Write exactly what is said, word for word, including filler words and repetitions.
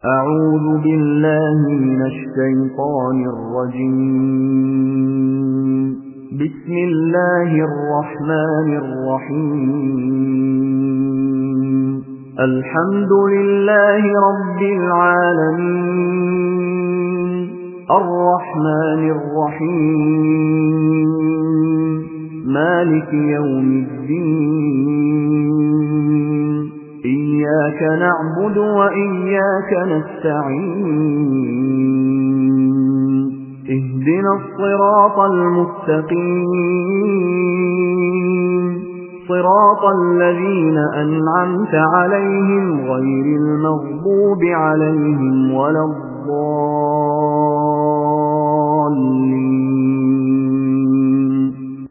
أعوذ بالله من الشيطان الرجيم. بسم الله الرحمن الرحيم. الحمد لله رب العالمين الرحمن الرحيم مالك يوم الدين إياك نعبد وإياك نستعين اهدنا الصراط المستقيم صراط الذين أنعمت عليهم غير المغضوب عليهم ولا الضالين